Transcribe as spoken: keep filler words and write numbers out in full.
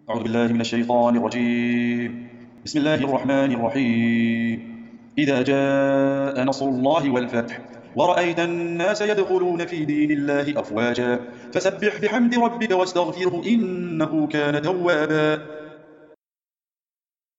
أعوذ بالله من الشيطان الرجيم. بسم الله الرحمن الرحيم. إذا جاء نصر الله والفتح ورأيت الناس يدخلون في دين الله أفواجا فسبح بحمد ربك واستغفره إنه كان توابا